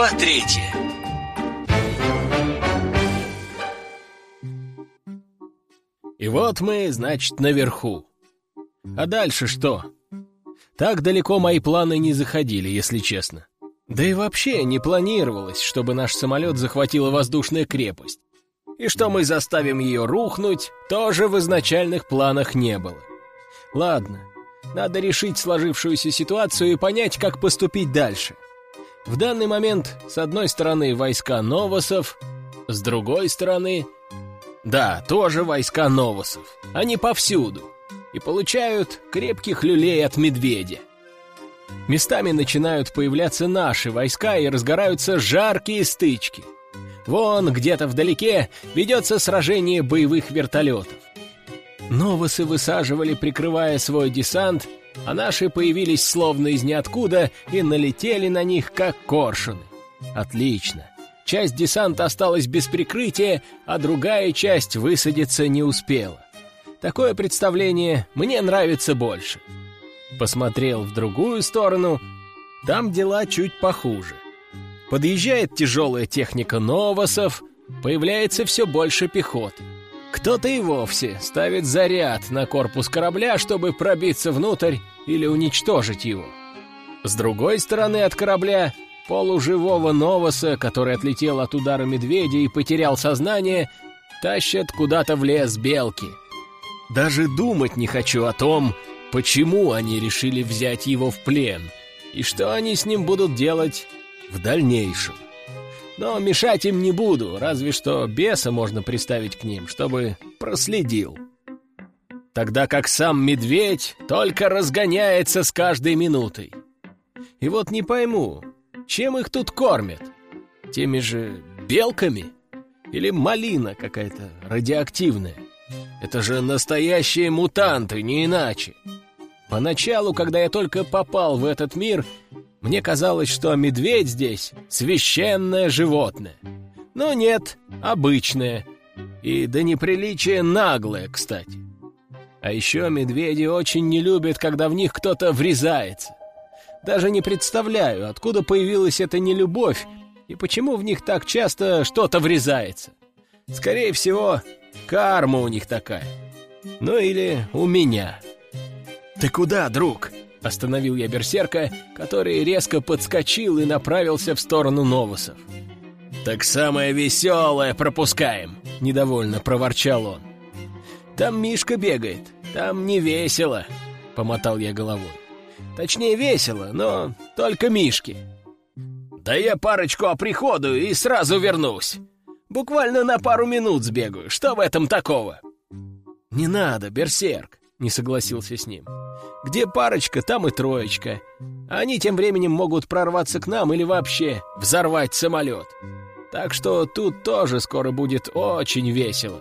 Глава 3. И вот мы, значит, наверху. А дальше что? Так далеко мои планы не заходили, если честно. Да и вообще не планировалось, чтобы наш самолет захватила воздушная крепость. И что мы заставим ее рухнуть, тоже в изначальных планах не было. Ладно, надо решить сложившуюся ситуацию и понять, как поступить дальше. В данный момент, с одной стороны, войска новосов, с другой стороны... Да, тоже войска новосов. Они повсюду. И получают крепких люлей от медведя. Местами начинают появляться наши войска и разгораются жаркие стычки. Вон, где-то вдалеке, ведется сражение боевых вертолетов. Новосы высаживали, прикрывая свой десант, а наши появились словно из ниоткуда и налетели на них, как коршуны. Отлично. Часть десанта осталась без прикрытия, а другая часть высадиться не успела. Такое представление мне нравится больше. Посмотрел в другую сторону, там дела чуть похуже. Подъезжает тяжелая техника новосов, появляется все больше пехоты. Кто-то и вовсе ставит заряд на корпус корабля, чтобы пробиться внутрь или уничтожить его. С другой стороны от корабля полуживого новоса, который отлетел от удара медведя и потерял сознание, тащат куда-то в лес белки. Даже думать не хочу о том, почему они решили взять его в плен и что они с ним будут делать в дальнейшем. Но мешать им не буду, разве что беса можно приставить к ним, чтобы проследил. Тогда как сам медведь только разгоняется с каждой минутой. И вот не пойму, чем их тут кормят? Теми же белками? Или малина какая-то радиоактивная? Это же настоящие мутанты, не иначе. Поначалу, когда я только попал в этот мир, мне казалось, что медведь здесь священное животное. Но нет, обычное. И до неприличия наглое, кстати. А еще медведи очень не любят, когда в них кто-то врезается. Даже не представляю, откуда появилась эта нелюбовь и почему в них так часто что-то врезается. Скорее всего, карма у них такая. Ну или у меня. «Ты куда, друг?» — остановил я берсерка, который резко подскочил и направился в сторону новосов. «Так самое веселое пропускаем!» — недовольно проворчал он. «Там Мишка бегает, там не весело!» — помотал я головой. Точнее, весело, но только Мишки. «Да я парочку оприходую и сразу вернусь. Буквально на пару минут сбегаю. Что в этом такого?» «Не надо, берсерк», — не согласился с ним. «Где парочка, там и троечка. Они тем временем могут прорваться к нам или вообще взорвать самолет. Так что тут тоже скоро будет очень весело».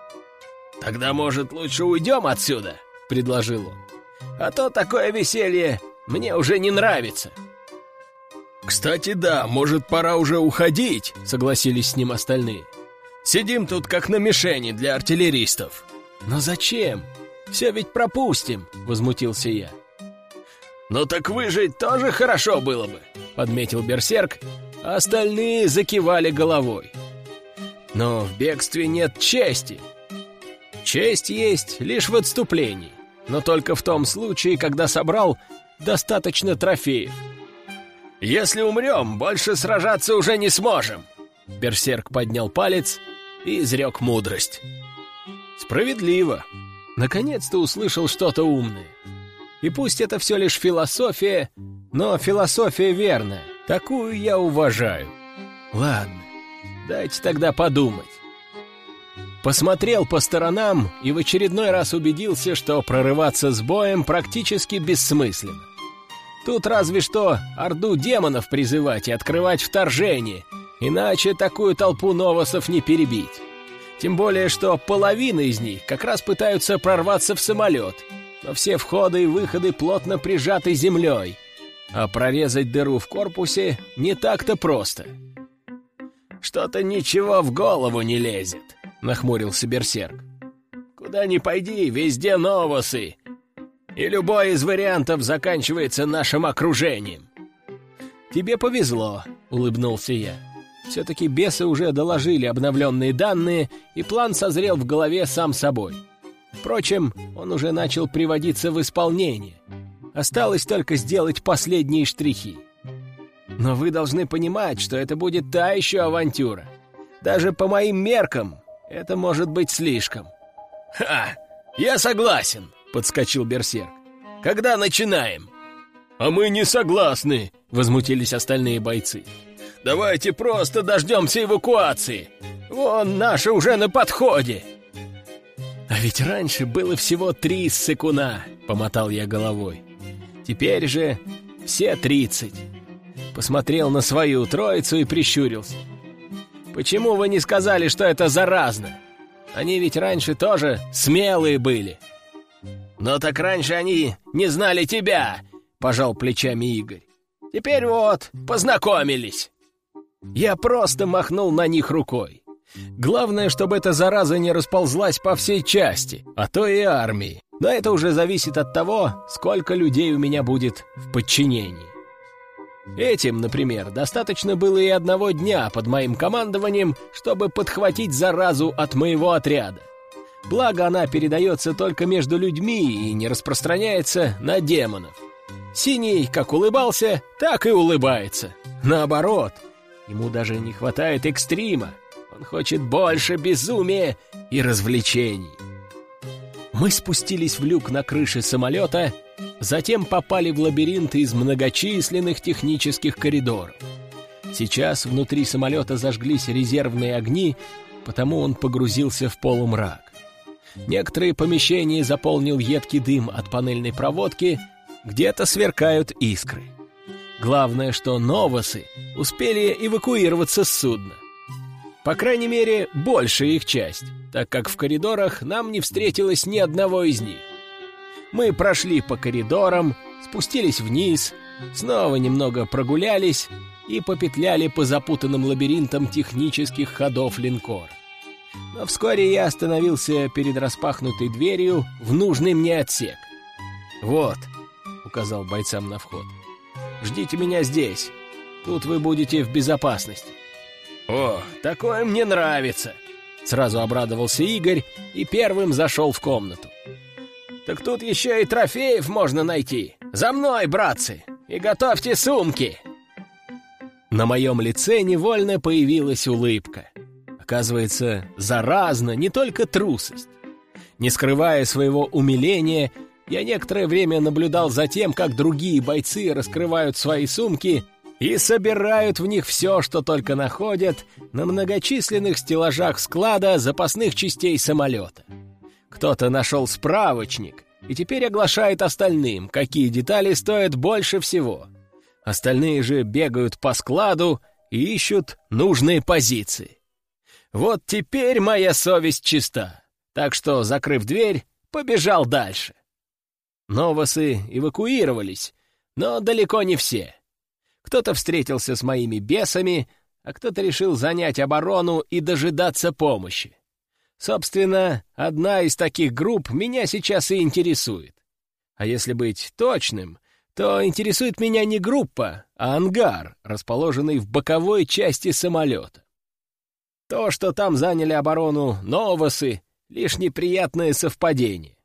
«Тогда, может, лучше уйдем отсюда?» — предложил он. «А то такое веселье мне уже не нравится». «Кстати, да, может, пора уже уходить», — согласились с ним остальные. «Сидим тут как на мишени для артиллеристов». «Но зачем? Все ведь пропустим», — возмутился я. «Ну так выжить тоже хорошо было бы», — подметил берсерк, а остальные закивали головой. «Но в бегстве нет чести. Честь есть лишь в отступлении. Но только в том случае, когда собрал достаточно трофеев. Если умрем, больше сражаться уже не сможем». Берсерк поднял палец и изрек мудрость. Справедливо. Наконец-то услышал что-то умное. И пусть это все лишь философия, но философия верная. Такую я уважаю. Ладно, дайте тогда подумать. Посмотрел по сторонам и в очередной раз убедился, что прорываться с боем практически бессмысленно. Тут разве что орду демонов призывать и открывать вторжение, иначе такую толпу новосов не перебить. Тем более, что половина из них как раз пытаются прорваться в самолет, но все входы и выходы плотно прижаты землей, а прорезать дыру в корпусе не так-то просто. «Что-то ничего в голову не лезет», — нахмурился берсерк. «Куда ни пойди, везде новосы, и любой из вариантов заканчивается нашим окружением». «Тебе повезло», — улыбнулся я. Все-таки бесы уже доложили обновленные данные, и план созрел в голове сам собой. Впрочем, он уже начал приводиться в исполнение. Осталось только сделать последние штрихи. Но вы должны понимать, что это будет та еще авантюра. Даже по моим меркам это может быть слишком. «Ха! Я согласен!» — подскочил берсерк. «Когда начинаем?» «А мы не согласны!» — возмутились остальные бойцы. «Давайте просто дождемся эвакуации! Вон наши уже на подходе!» «А ведь раньше было всего 3 ссыкуна!» — помотал я головой. «Теперь же все 30!» Посмотрел на свою троицу и прищурился. «Почему вы не сказали, что это заразно? Они ведь раньше тоже смелые были!» «Но так раньше они не знали тебя!» — пожал плечами Игорь. «Теперь вот, познакомились!» Я просто махнул на них рукой. Главное, чтобы эта зараза не расползлась по всей части, а то и армии. Но это уже зависит от того, сколько людей у меня будет в подчинении. Этим, например, достаточно было и 1 дня под моим командованием, чтобы подхватить заразу от моего отряда. Благо, она передается только между людьми и не распространяется на демонов. Синий как улыбался, так и улыбается. Наоборот, ему даже не хватает экстрима. Он хочет больше безумия и развлечений. Мы спустились в люк на крыше самолета, затем попали в лабиринт из многочисленных технических коридоров. Сейчас внутри самолета зажглись резервные огни, потому он погрузился в полумрак. Некоторые помещения заполнил едкий дым от панельной проводки, где-то сверкают искры. Главное, что новосы успели эвакуироваться с судна. По крайней мере, большая их часть, так как в коридорах нам не встретилось ни одного из них. Мы прошли по коридорам, спустились вниз, снова немного прогулялись и попетляли по запутанным лабиринтам технических ходов линкора. Но вскоре я остановился перед распахнутой дверью в нужный мне отсек. «Вот», — указал бойцам на вход, — «ждите меня здесь. Тут вы будете в безопасности». «О, такое мне нравится!» — сразу обрадовался Игорь и первым зашел в комнату. «Так тут еще и трофеев можно найти. За мной, братцы, и готовьте сумки!» На моем лице невольно появилась улыбка. Оказывается, заразна не только трусость. Не скрывая своего умиления, я некоторое время наблюдал за тем, как другие бойцы раскрывают свои сумки и собирают в них все, что только находят на многочисленных стеллажах склада запасных частей самолета. Кто-то нашел справочник и теперь оглашает остальным, какие детали стоят больше всего. Остальные же бегают по складу и ищут нужные позиции. Вот теперь моя совесть чиста, так что, закрыв дверь, побежал дальше. Новосы эвакуировались, но далеко не все. Кто-то встретился с моими бесами, а кто-то решил занять оборону и дожидаться помощи. Собственно, одна из таких групп меня сейчас и интересует. А если быть точным, то интересует меня не группа, а ангар, расположенный в боковой части самолета. То, что там заняли оборону новосы, лишь неприятное совпадение.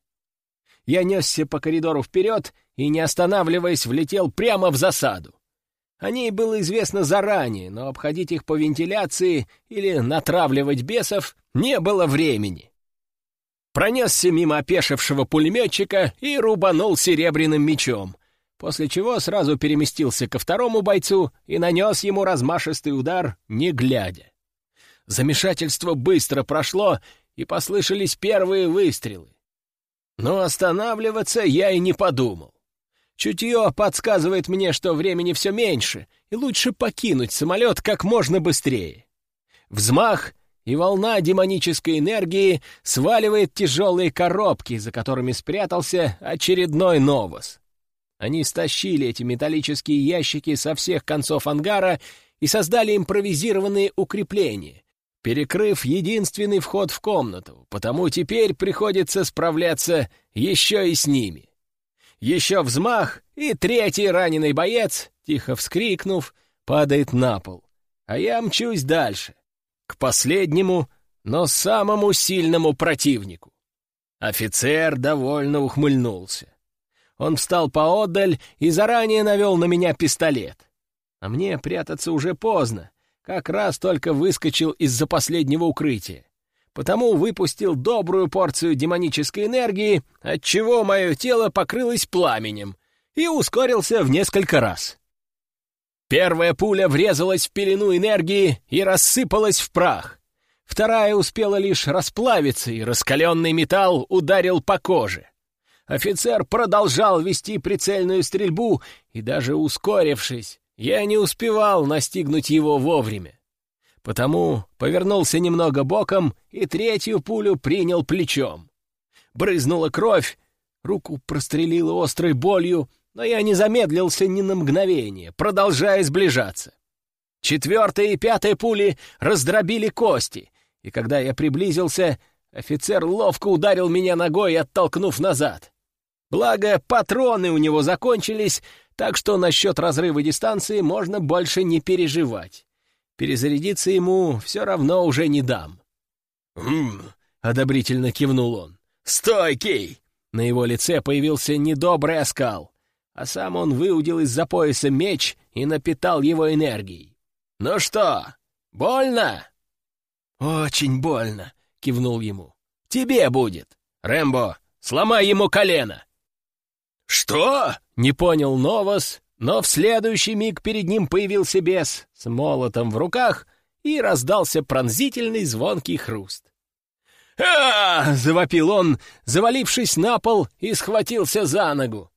Я несся по коридору вперед и, не останавливаясь, влетел прямо в засаду. О ней было известно заранее, но обходить их по вентиляции или натравливать бесов не было времени. Пронесся мимо опешившего пулеметчика и рубанул серебряным мечом, после чего сразу переместился ко второму бойцу и нанес ему размашистый удар, не глядя. Замешательство быстро прошло, и послышались первые выстрелы. Но останавливаться я и не подумал. Чутье подсказывает мне, что времени все меньше, и лучше покинуть самолет как можно быстрее. Взмах, и волна демонической энергии сваливает тяжелые коробки, за которыми спрятался очередной новос. Они стащили эти металлические ящики со всех концов ангара и создали импровизированные укрепления, перекрыв единственный вход в комнату, потому теперь приходится справляться еще и с ними. Еще взмах, и третий раненый боец, тихо вскрикнув, падает на пол. а я мчусь дальше, к последнему, но самому сильному противнику. Офицер довольно ухмыльнулся. Он встал поодаль и заранее навел на меня пистолет. А мне прятаться уже поздно, как раз только выскочил из-за последнего укрытия. Потому выпустил добрую порцию демонической энергии, отчего мое тело покрылось пламенем, и ускорился в несколько раз. Первая пуля врезалась в пелену энергии и рассыпалась в прах. Вторая успела лишь расплавиться, и раскаленный металл ударил по коже. Офицер продолжал вести прицельную стрельбу, и даже ускорившись, я не успевал настигнуть его вовремя. Потому повернулся немного боком и третью пулю принял плечом. Брызнула кровь, руку прострелило острой болью, но я не замедлился ни на мгновение, продолжая сближаться. Четвертая и пятая пули раздробили кости, и когда я приблизился, офицер ловко ударил меня ногой, оттолкнув назад. Благо, патроны у него закончились, так что насчет разрыва дистанции можно больше не переживать. Перезарядиться ему все равно уже не дам. Одобрительно кивнул он. «Стойкий!» На его лице появился недобрый оскал, а сам он выудил из-за пояса меч и напитал его энергией. «Ну что, больно?» «Очень больно», — кивнул ему. «Тебе будет. Рэмбо, сломай ему колено!» «Что?» — не понял Новос, но в следующий миг перед ним появился бес с молотом в руках, и раздался пронзительный звонкий хруст. «А-а-а!» — завопил он, завалившись на пол, и схватился за ногу.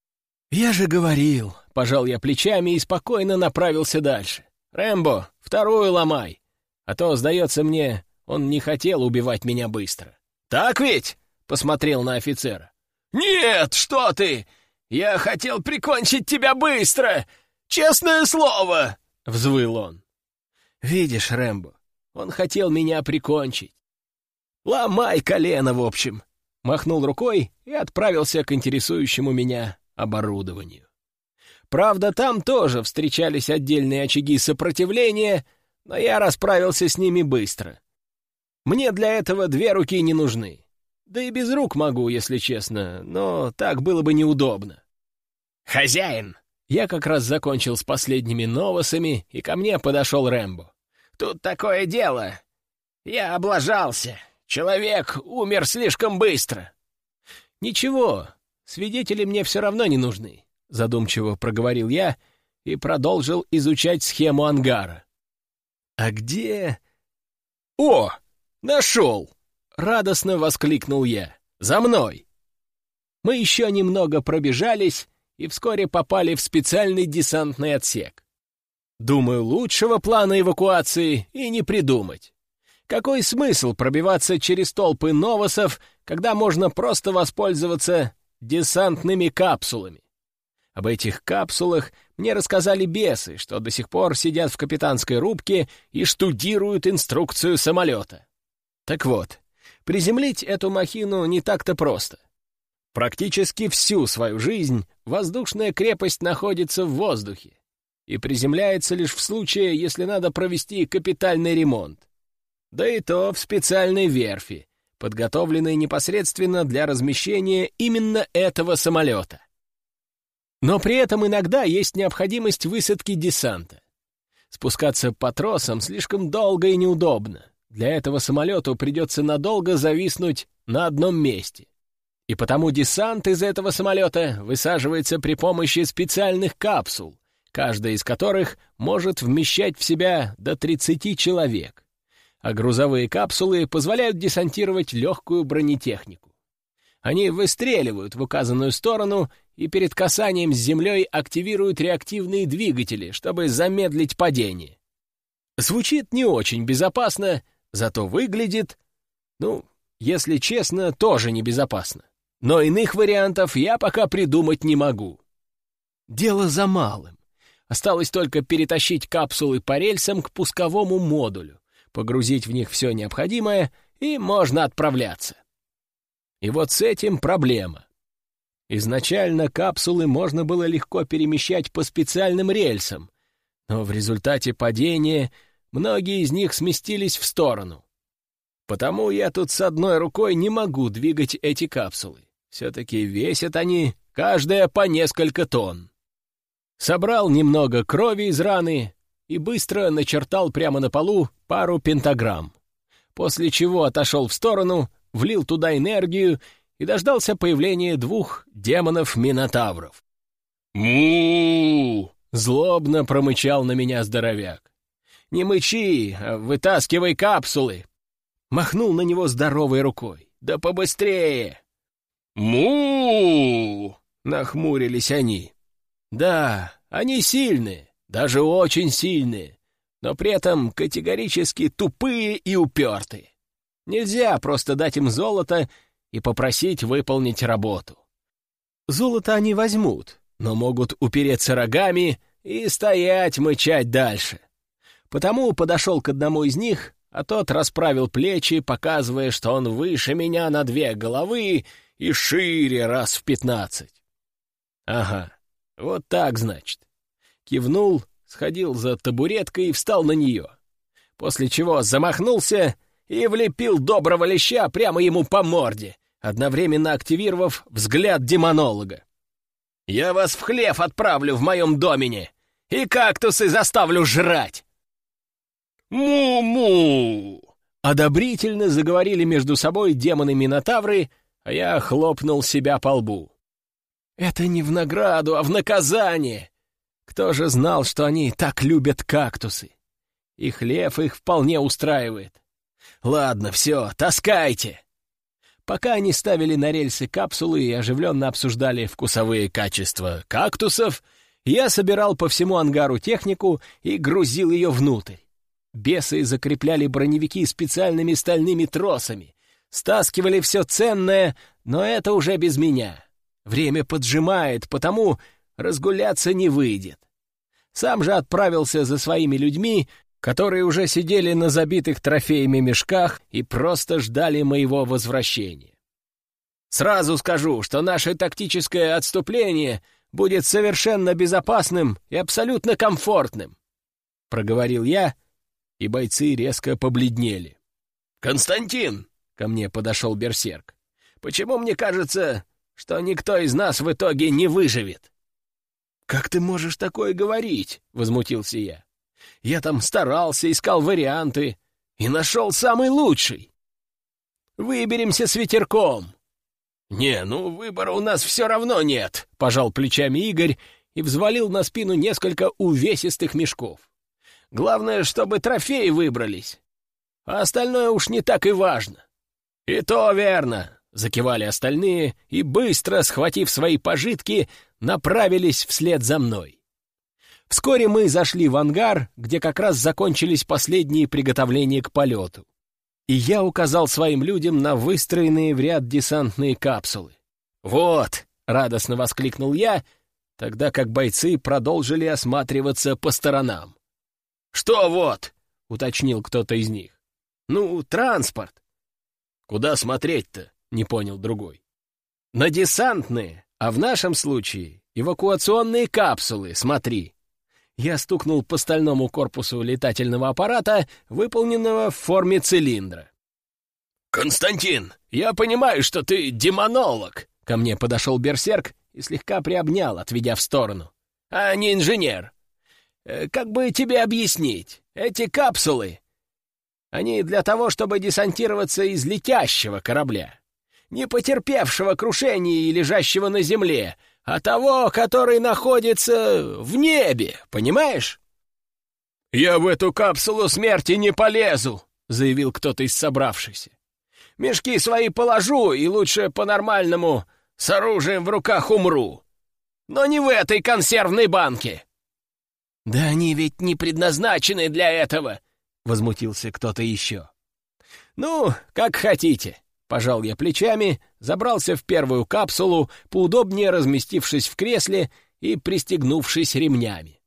«Я же говорил», — пожал я плечами и спокойно направился дальше. «Рэмбо, вторую ломай, а то, сдается мне, он не хотел убивать меня быстро». «Так ведь?» — посмотрел на офицера. «Нет, что ты! Я хотел прикончить тебя быстро! Честное слово!» — взвыл он. «Видишь, Рэмбо, он хотел меня прикончить. Ломай колено, в общем!» Махнул рукой и отправился к интересующему меня оборудованию. Правда, там тоже встречались отдельные очаги сопротивления, но я расправился с ними быстро. Мне для этого 2 руки не нужны. Да и без рук могу, если честно, но так было бы неудобно. «Хозяин!» Я как раз закончил с последними новосами, и ко мне подошел Рэмбо. «Тут такое дело. Я облажался. Человек умер слишком быстро». «Ничего, свидетели мне все равно не нужны», — задумчиво проговорил я и продолжил изучать схему ангара. «А где...» «О, нашел!» — радостно воскликнул я. «За мной!» Мы еще немного пробежались и вскоре попали в специальный десантный отсек. Думаю, лучшего плана эвакуации и не придумать. Какой смысл пробиваться через толпы новосов, когда можно просто воспользоваться десантными капсулами? Об этих капсулах мне рассказали бесы, что до сих пор сидят в капитанской рубке и штудируют инструкцию самолета. Так вот, приземлить эту махину не так-то просто. Практически всю свою жизнь воздушная крепость находится в воздухе и приземляется лишь в случае, если надо провести капитальный ремонт. Да и то в специальной верфи, подготовленной непосредственно для размещения именно этого самолета. Но при этом иногда есть необходимость высадки десанта. Спускаться по тросам слишком долго и неудобно. Для этого самолету придется надолго зависнуть на одном месте. И потому десант из этого самолета высаживается при помощи специальных капсул, каждая из которых может вмещать в себя до 30 человек. А грузовые капсулы позволяют десантировать легкую бронетехнику. Они выстреливают в указанную сторону и перед касанием с землей активируют реактивные двигатели, чтобы замедлить падение. Звучит не очень безопасно, зато выглядит, если честно, тоже небезопасно. Но иных вариантов я пока придумать не могу. Дело за малым. Осталось только перетащить капсулы по рельсам к пусковому модулю, погрузить в них все необходимое, и можно отправляться. И вот с этим проблема. Изначально капсулы можно было легко перемещать по специальным рельсам, но в результате падения многие из них сместились в сторону. Потому я тут с одной рукой не могу двигать эти капсулы. Все-таки весят они, каждая по несколько тонн. Собрал немного крови из раны и быстро начертал прямо на полу пару пентаграмм. После чего отошел в сторону, влил туда энергию и дождался появления 2 демонов-минотавров. «Му!» — злобно промычал на меня здоровяк. «Не мычи, а вытаскивай капсулы!» Махнул на него здоровой рукой. «Да побыстрее!» «Му!» — нахмурились они. «Да, они сильные, даже очень сильные, но при этом категорически тупые и упертые. Нельзя просто дать им золото и попросить выполнить работу. Золото они возьмут, но могут упереться рогами и стоять мычать дальше. Потому подошел к одному из них, а тот расправил плечи, показывая, что он выше меня на 2 головы и шире раз в 15. Ага, вот так, значит. Кивнул, сходил за табуреткой и встал на нее, после чего замахнулся и влепил доброго леща прямо ему по морде, одновременно активировав взгляд демонолога. «Я вас в хлев отправлю в моем домене и кактусы заставлю жрать!» «Му-му!» — одобрительно заговорили между собой демоны-минотавры, а я хлопнул себя по лбу. «Это не в награду, а в наказание! Кто же знал, что они так любят кактусы? И хлев их вполне устраивает. Ладно, все, таскайте!» Пока они ставили на рельсы капсулы и оживленно обсуждали вкусовые качества кактусов, я собирал по всему ангару технику и грузил ее внутрь. Бесы закрепляли броневики специальными стальными тросами, стаскивали все ценное, но это уже без меня. Время поджимает, потому разгуляться не выйдет. Сам же отправился за своими людьми, которые уже сидели на забитых трофеями мешках и просто ждали моего возвращения. Сразу скажу, что наше тактическое отступление будет совершенно безопасным и абсолютно комфортным, — проговорил я, и бойцы резко побледнели. «Константин!» — ко мне подошел берсерк. «Почему мне кажется, что никто из нас в итоге не выживет?» «Как ты можешь такое говорить?» — возмутился я. «Я там старался, искал варианты и нашел самый лучший. Выберемся с ветерком». «Не, ну выбора у нас все равно нет», — пожал плечами Игорь и взвалил на спину несколько увесистых мешков. «Главное, чтобы трофеи выбрались, а остальное уж не так и важно». «И то верно», — закивали остальные и, быстро схватив свои пожитки, направились вслед за мной. Вскоре мы зашли в ангар, где как раз закончились последние приготовления к полету. И я указал своим людям на выстроенные в ряд десантные капсулы. «Вот!» — радостно воскликнул я, тогда как бойцы продолжили осматриваться по сторонам. «Что вот?» — уточнил кто-то из них. «Ну, транспорт». «Куда смотреть-то?» — не понял другой. «На десантные, а в нашем случае эвакуационные капсулы, смотри». Я стукнул по стальному корпусу летательного аппарата, выполненного в форме цилиндра. «Константин, я понимаю, что ты демонолог!» Ко мне подошел берсерк и слегка приобнял, отведя в сторону. «А не инженер. Как бы тебе объяснить? Эти капсулы, они для того, чтобы десантироваться из летящего корабля, не потерпевшего крушения и лежащего на земле, а того, который находится в небе, понимаешь?» «Я в эту капсулу смерти не полезу», — заявил кто-то из собравшихся. «Мешки свои положу и лучше по-нормальному с оружием в руках умру. Но не в этой консервной банке». «Да они ведь не предназначены для этого», — возмутился кто-то еще. «Ну, как хотите». Пожал я плечами, забрался в первую капсулу, поудобнее разместившись в кресле и пристегнувшись ремнями.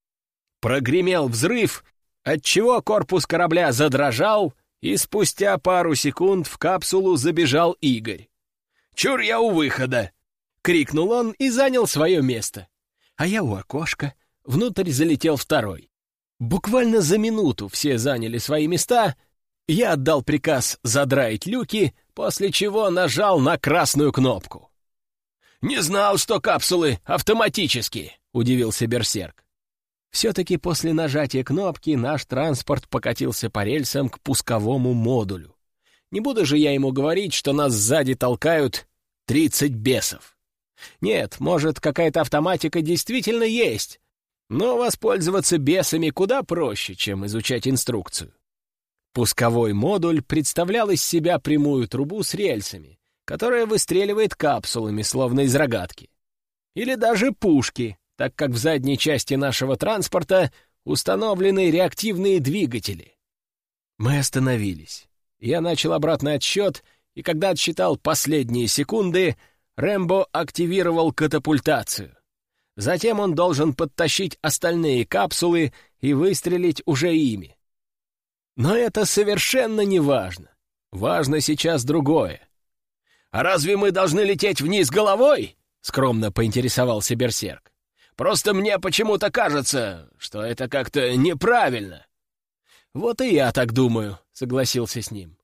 Прогремел взрыв, отчего корпус корабля задрожал, и спустя пару секунд в капсулу забежал Игорь. «Чур я у выхода!» — крикнул он и занял свое место. А я у окошка, внутрь залетел второй. Буквально за минуту все заняли свои места, я отдал приказ задраить люки, после чего нажал на красную кнопку. «Не знал, что капсулы автоматические», — удивился Берсерк. Все-таки после нажатия кнопки наш транспорт покатился по рельсам к пусковому модулю. Не буду же я ему говорить, что нас сзади толкают 30 бесов. Нет, может, какая-то автоматика действительно есть, но воспользоваться бесами куда проще, чем изучать инструкцию. Пусковой модуль представлял из себя прямую трубу с рельсами, которая выстреливает капсулами, словно из рогатки. Или даже пушки, так как в задней части нашего транспорта установлены реактивные двигатели. Мы остановились. Я начал обратный отсчет, и когда отсчитал последние секунды, Рэмбо активировал катапультацию. Затем он должен подтащить остальные капсулы и выстрелить уже ими. Но это совершенно не важно. Важно сейчас другое. «А разве мы должны лететь вниз головой?» — скромно поинтересовался Берсерк. «Просто мне почему-то кажется, что это как-то неправильно». «Вот и я так думаю», — согласился с ним.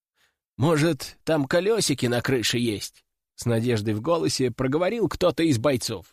«Может, там колесики на крыше есть?» — с надеждой в голосе проговорил кто-то из бойцов.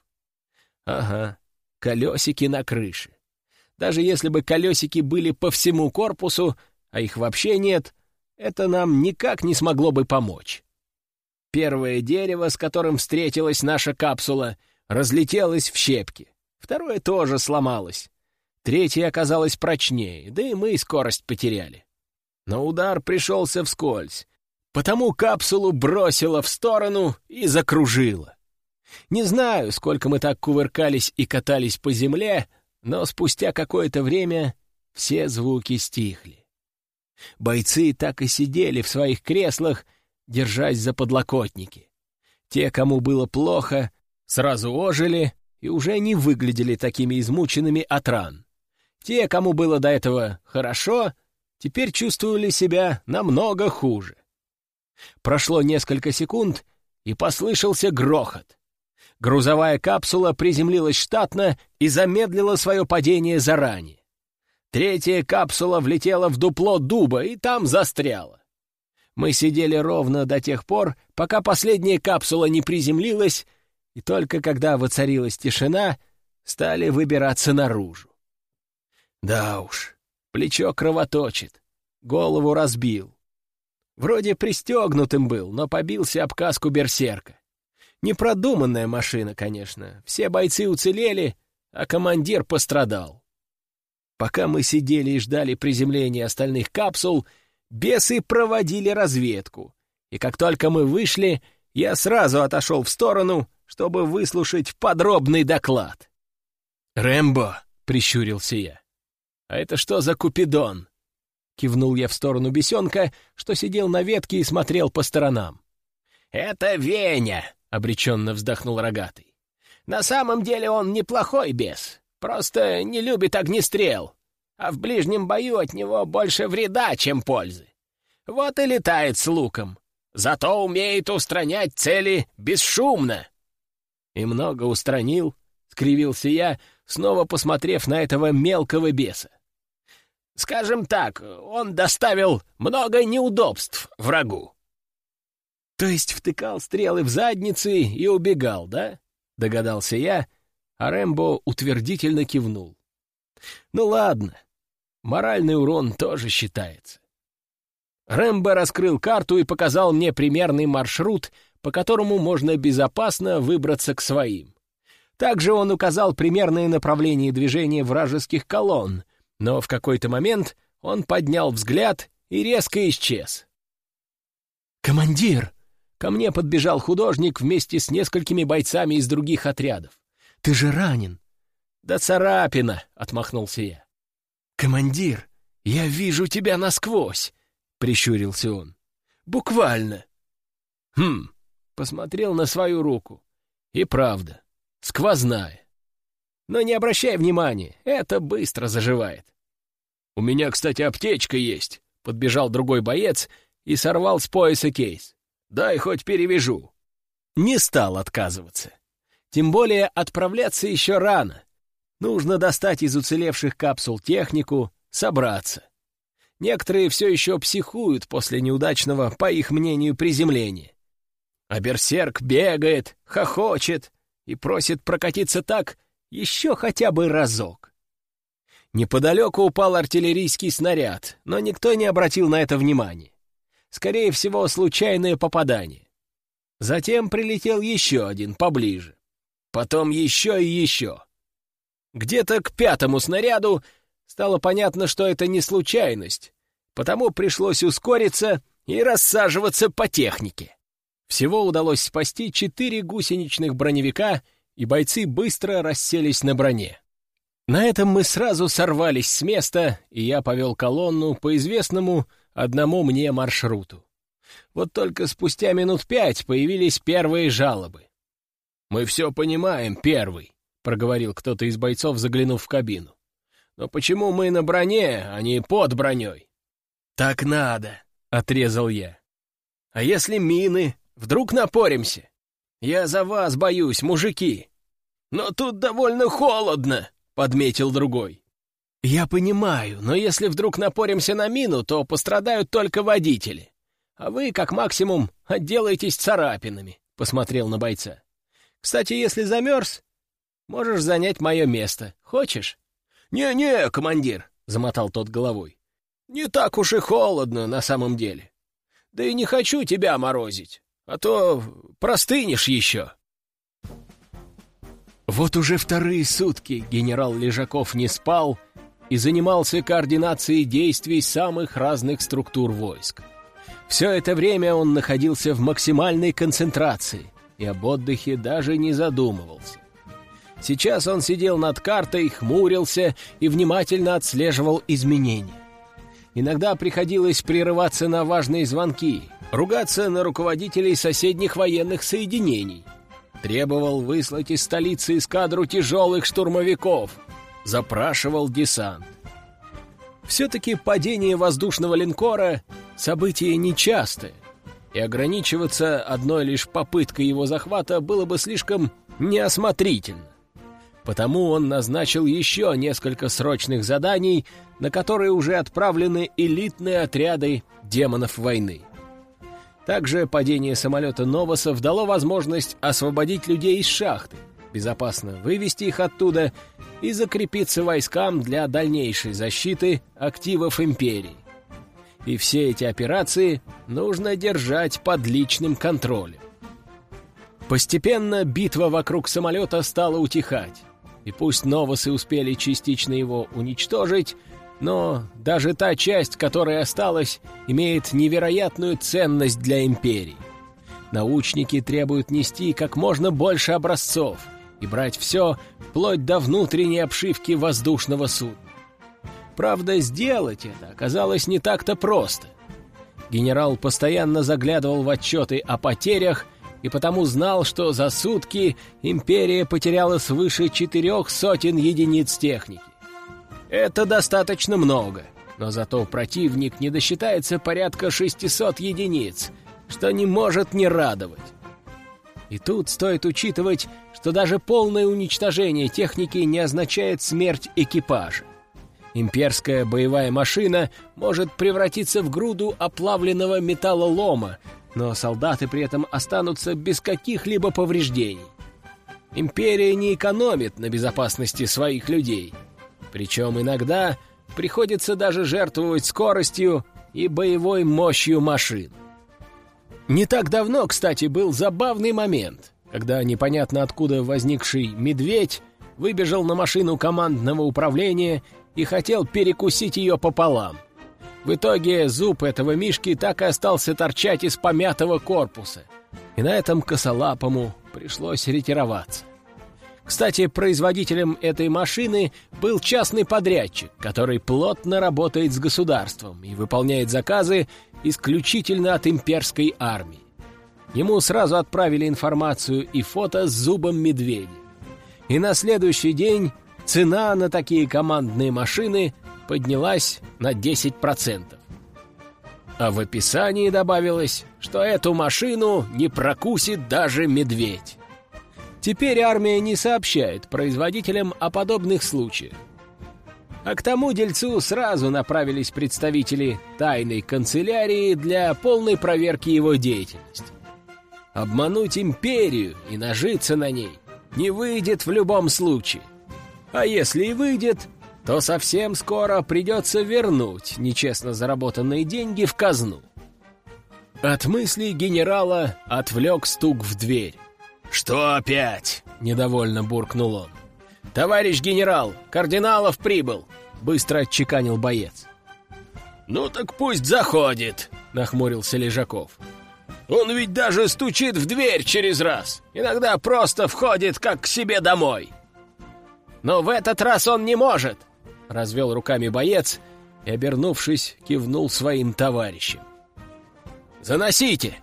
«Ага, колесики на крыше. Даже если бы колесики были по всему корпусу, а их вообще нет, это нам никак не смогло бы помочь. Первое дерево, с которым встретилась наша капсула, разлетелось в щепки. Второе тоже сломалось. Третье оказалось прочнее, да и мы скорость потеряли. Но удар пришелся вскользь, потому капсулу бросило в сторону и закружило. Не знаю, сколько мы так кувыркались и катались по земле, но спустя какое-то время все звуки стихли. Бойцы так и сидели в своих креслах, держась за подлокотники. Те, кому было плохо, сразу ожили и уже не выглядели такими измученными от ран. Те, кому было до этого хорошо, теперь чувствовали себя намного хуже. Прошло несколько секунд, и послышался грохот. Грузовая капсула приземлилась штатно и замедлила свое падение заранее. Третья капсула влетела в дупло дуба и там застряла. Мы сидели ровно до тех пор, пока последняя капсула не приземлилась, и только когда воцарилась тишина, стали выбираться наружу. Да уж, плечо кровоточит, голову разбил. Вроде пристегнутым был, но побился об каску Берсерка. Непродуманная машина, конечно. Все бойцы уцелели, а командир пострадал. Пока мы сидели и ждали приземления остальных капсул, бесы проводили разведку. И как только мы вышли, я сразу отошел в сторону, чтобы выслушать подробный доклад. «Рэмбо!» — прищурился я. «А это что за Купидон?» Кивнул я в сторону бесенка, что сидел на ветке и смотрел по сторонам. «Это Веня!» — обреченно вздохнул Рогатый. «На самом деле он неплохой бес, просто не любит огнестрел, а в ближнем бою от него больше вреда, чем пользы. Вот и летает с луком, зато умеет устранять цели бесшумно». «И много устранил?» — скривился я, снова посмотрев на этого мелкого беса. «Скажем так, он доставил много неудобств врагу». «То есть втыкал стрелы в задницы и убегал, да?» — догадался я, а Рэмбо утвердительно кивнул. «Ну ладно, моральный урон тоже считается». Рэмбо раскрыл карту и показал мне примерный маршрут, по которому можно безопасно выбраться к своим. Также он указал примерное направление движения вражеских колонн, но в какой-то момент он поднял взгляд и резко исчез. «Командир!» — ко мне подбежал художник вместе с несколькими бойцами из других отрядов. «Ты же ранен!» «Да царапина!» — отмахнулся я. «Командир, я вижу тебя насквозь!» — прищурился он. «Буквально!» Посмотрел на свою руку. И правда, сквозная. Но не обращай внимания, это быстро заживает. «У меня, кстати, аптечка есть», — подбежал другой боец и сорвал с пояса кейс. «Дай хоть перевяжу». Не стал отказываться. Тем более отправляться еще рано. Нужно достать из уцелевших капсул технику, собраться. Некоторые все еще психуют после неудачного, по их мнению, приземления. А берсерк бегает, хохочет и просит прокатиться так еще хотя бы разок. Неподалеку упал артиллерийский снаряд, но никто не обратил на это внимания. Скорее всего, случайное попадание. Затем прилетел еще один поближе. Потом еще и еще. Где-то к 5-му снаряду стало понятно, что это не случайность, потому пришлось ускориться и рассаживаться по технике. Всего удалось спасти 4 гусеничных броневика, и бойцы быстро расселись на броне. На этом мы сразу сорвались с места, и я повел колонну по известному одному мне маршруту. Вот только спустя минут 5 появились первые жалобы. «Мы все понимаем, первый», — проговорил кто-то из бойцов, заглянув в кабину. «Но почему мы на броне, а не под броней?» «Так надо», — отрезал я. «А если мины? Вдруг напоримся? Я за вас боюсь, мужики». «Но тут довольно холодно», — подметил другой. «Я понимаю, но если вдруг напоримся на мину, то пострадают только водители. А вы, как максимум, отделаетесь царапинами», — посмотрел на бойца. «Кстати, если замерз, можешь занять мое место. Хочешь?» «Не-не, командир», — замотал тот головой. «Не так уж и холодно на самом деле. Да и не хочу тебя морозить, а то простынешь еще». Вот уже вторые сутки генерал Лежаков не спал и занимался координацией действий самых разных структур войск. Все это время он находился в максимальной концентрации и об отдыхе даже не задумывался. Сейчас он сидел над картой, хмурился и внимательно отслеживал изменения. Иногда приходилось прерываться на важные звонки, ругаться на руководителей соседних военных соединений. Требовал выслать из столицы эскадру тяжелых штурмовиков, запрашивал десант. Все-таки падение воздушного линкора — событие нечастое, и ограничиваться одной лишь попыткой его захвата было бы слишком неосмотрительно. Потому он назначил еще несколько срочных заданий, на которые уже отправлены элитные отряды демонов войны. Также падение самолета «Новосов» дало возможность освободить людей из шахты, безопасно вывести их оттуда и закрепиться войскам для дальнейшей защиты активов империи. И все эти операции нужно держать под личным контролем. Постепенно битва вокруг самолета стала утихать, и пусть «Новосы» успели частично его уничтожить, но даже та часть, которая осталась, имеет невероятную ценность для империи. Научники требуют нести как можно больше образцов и брать все, вплоть до внутренней обшивки воздушного судна. Правда, сделать это оказалось не так-то просто. Генерал постоянно заглядывал в отчеты о потерях и потому знал, что за сутки империя потеряла свыше 400 единиц техники. Это достаточно много, но зато противник не досчитается порядка 600 единиц, что не может не радовать. И тут стоит учитывать, что даже полное уничтожение техники не означает смерть экипажа. Имперская боевая машина может превратиться в груду оплавленного металлолома, но солдаты при этом останутся без каких-либо повреждений. Империя не экономит на безопасности своих людей. Причем иногда приходится даже жертвовать скоростью и боевой мощью машин. Не так давно, кстати, был забавный момент, когда непонятно откуда возникший медведь выбежал на машину командного управления и хотел перекусить ее пополам. В итоге зуб этого мишки так и остался торчать из помятого корпуса, и на этом косолапому пришлось ретироваться. Кстати, производителем этой машины был частный подрядчик, который плотно работает с государством и выполняет заказы исключительно от имперской армии. Ему сразу отправили информацию и фото с зубом медведя. И на следующий день цена на такие командные машины поднялась на 10%. А в описании добавилось, что эту машину не прокусит даже медведь. Теперь армия не сообщает производителям о подобных случаях. А к тому дельцу сразу направились представители тайной канцелярии для полной проверки его деятельности. Обмануть империю и нажиться на ней не выйдет в любом случае. А если и выйдет, то совсем скоро придется вернуть нечестно заработанные деньги в казну. От мыслей генерала отвлек стук в дверь. «Что опять?» — недовольно буркнул он. «Товарищ генерал, Кардиналов прибыл!» — быстро отчеканил боец. «Ну так пусть заходит!» — нахмурился Лежаков. «Он ведь даже стучит в дверь через раз. Иногда просто входит как к себе домой». «Но в этот раз он не может!» — развел руками боец и, обернувшись, кивнул своим товарищам. «Заносите!»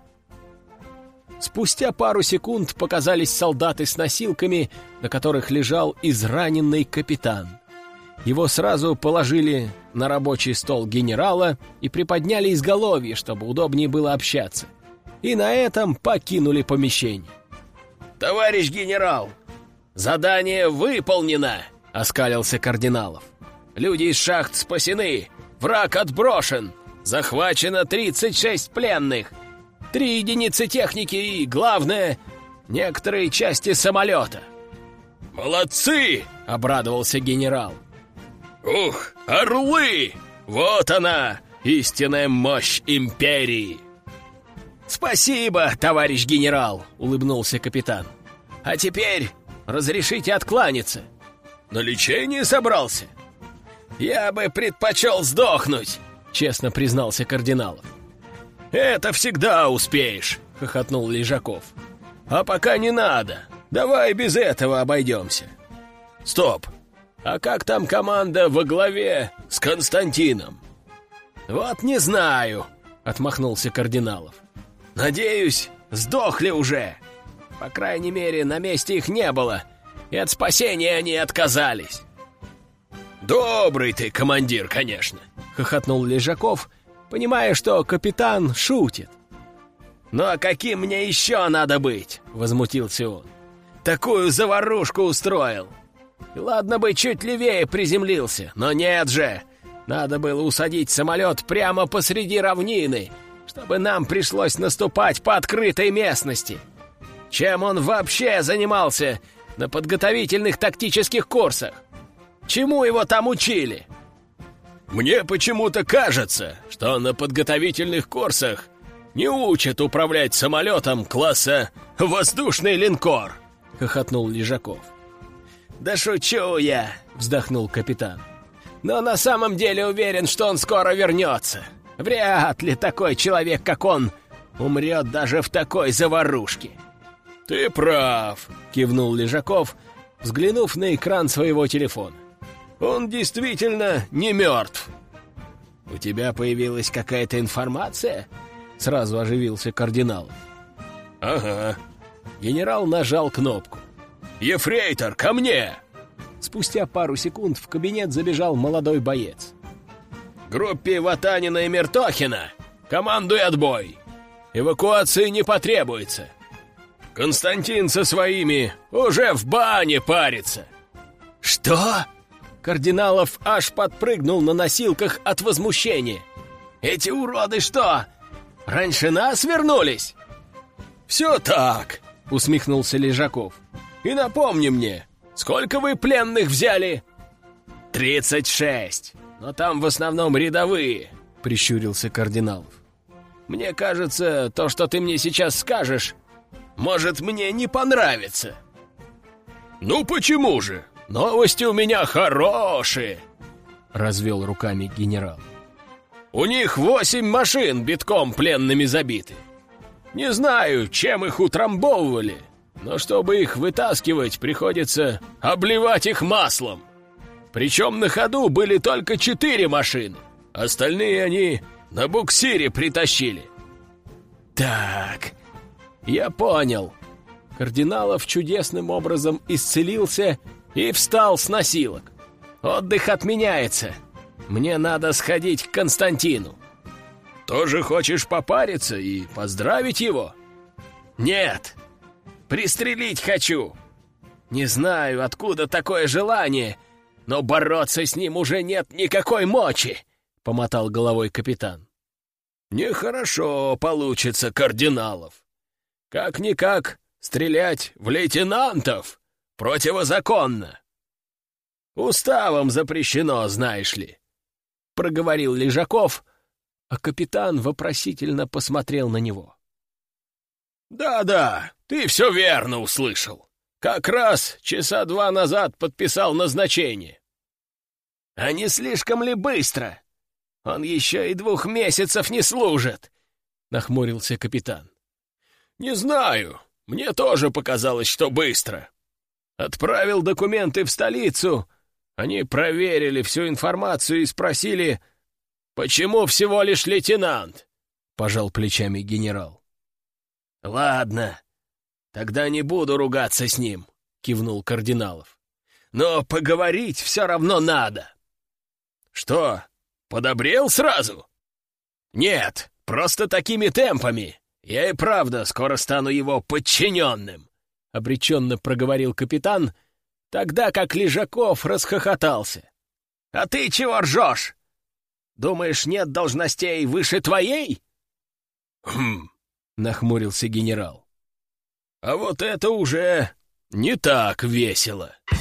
Спустя пару секунд показались солдаты с носилками, на которых лежал израненный капитан. Его сразу положили на рабочий стол генерала и приподняли изголовье, чтобы удобнее было общаться. И на этом покинули помещение. «Товарищ генерал, задание выполнено!» — оскалился Кардиналов. «Люди из шахт спасены, враг отброшен, захвачено 36 пленных, 3 единицы техники и, главное, некоторые части самолета». «Молодцы!» — обрадовался генерал. «Ух, орлы! Вот она, истинная мощь империи!» «Спасибо, товарищ генерал!» — улыбнулся капитан. «А теперь разрешите откланяться. На лечение собрался?» «Я бы предпочел сдохнуть!» — честно признался Кардиналов. «Это всегда успеешь!» — хохотнул Лежаков. «А пока не надо. Давай без этого обойдемся». «Стоп! А как там команда во главе с Константином?» «Вот не знаю», — отмахнулся Кардиналов. «Надеюсь, сдохли уже. По крайней мере, на месте их не было, и от спасения они отказались». «Добрый ты командир, конечно», — хохотнул Лежаков, понимая, что капитан шутит. «Ну а каким мне еще надо быть?» — возмутился он. «Такую заварушку устроил. И ладно бы чуть левее приземлился, но нет же. Надо было усадить самолет прямо посреди равнины, чтобы нам пришлось наступать по открытой местности. Чем он вообще занимался на подготовительных тактических курсах? Чему его там учили?» «Мне почему-то кажется, что на подготовительных курсах не учат управлять самолетом класса «воздушный линкор», — хохотнул Лежаков. «Да шучу я», — вздохнул капитан. «Но на самом деле уверен, что он скоро вернется. Вряд ли такой человек, как он, умрет даже в такой заварушке». «Ты прав», — кивнул Лежаков, взглянув на экран своего телефона. «Он действительно не мертв». «У тебя появилась какая-то информация?» — сразу оживился Кардиналов. «Ага». Генерал нажал кнопку. «Ефрейтор, ко мне!» Спустя пару секунд в кабинет забежал молодой боец. «Группе Ватанина и Мертохина командуй отбой! Эвакуации не потребуется! Константин со своими уже в бане парится!» «Что?» Кардиналов аж подпрыгнул на носилках от возмущения. «Эти уроды что, раньше нас вернулись?» «Все так!» — усмехнулся Лежаков. «И напомни мне, сколько вы пленных взяли?» 36, но там в основном рядовые», — прищурился Кардиналов. «Мне кажется, то, что ты мне сейчас скажешь, может мне не понравиться». «Ну почему же? Новости у меня хорошие», — развел руками генерал. «У них 8 машин битком пленными забиты. Не знаю, чем их утрамбовывали, но чтобы их вытаскивать, приходится обливать их маслом. Причем на ходу были только 4 машины, остальные они на буксире притащили». «Так, я понял». Кардиналов чудесным образом исцелился и встал с носилок. «Отдых отменяется. Мне надо сходить к Константину». «Тоже хочешь попариться и поздравить его?» «Нет, пристрелить хочу, Не знаю, откуда такое желание, но бороться с ним уже нет никакой мочи, — помотал головой капитан. Нехорошо получится, Кардиналов. Как-никак стрелять в лейтенантов противозаконно. Уставом запрещено, знаешь ли, — проговорил Лежаков, а капитан вопросительно посмотрел на него. «Да-да, ты все верно услышал. Как раз часа 2 назад подписал назначение». «А не слишком ли быстро? Он еще и 2 месяцев не служит», — нахмурился капитан. «Не знаю, мне тоже показалось, что быстро. Отправил документы в столицу, они проверили всю информацию и спросили, почему всего лишь лейтенант?» — пожал плечами генерал. «Ладно, тогда не буду ругаться с ним», — кивнул Кардиналов. «Но поговорить все равно надо». «Что, подобрел сразу?» «Нет, просто такими темпами. Я и правда скоро стану его подчиненным», — обреченно проговорил капитан, тогда как Лежаков расхохотался. «А ты чего ржешь? Думаешь, нет должностей выше твоей?» «Хм», — нахмурился генерал. «А вот это уже не так весело».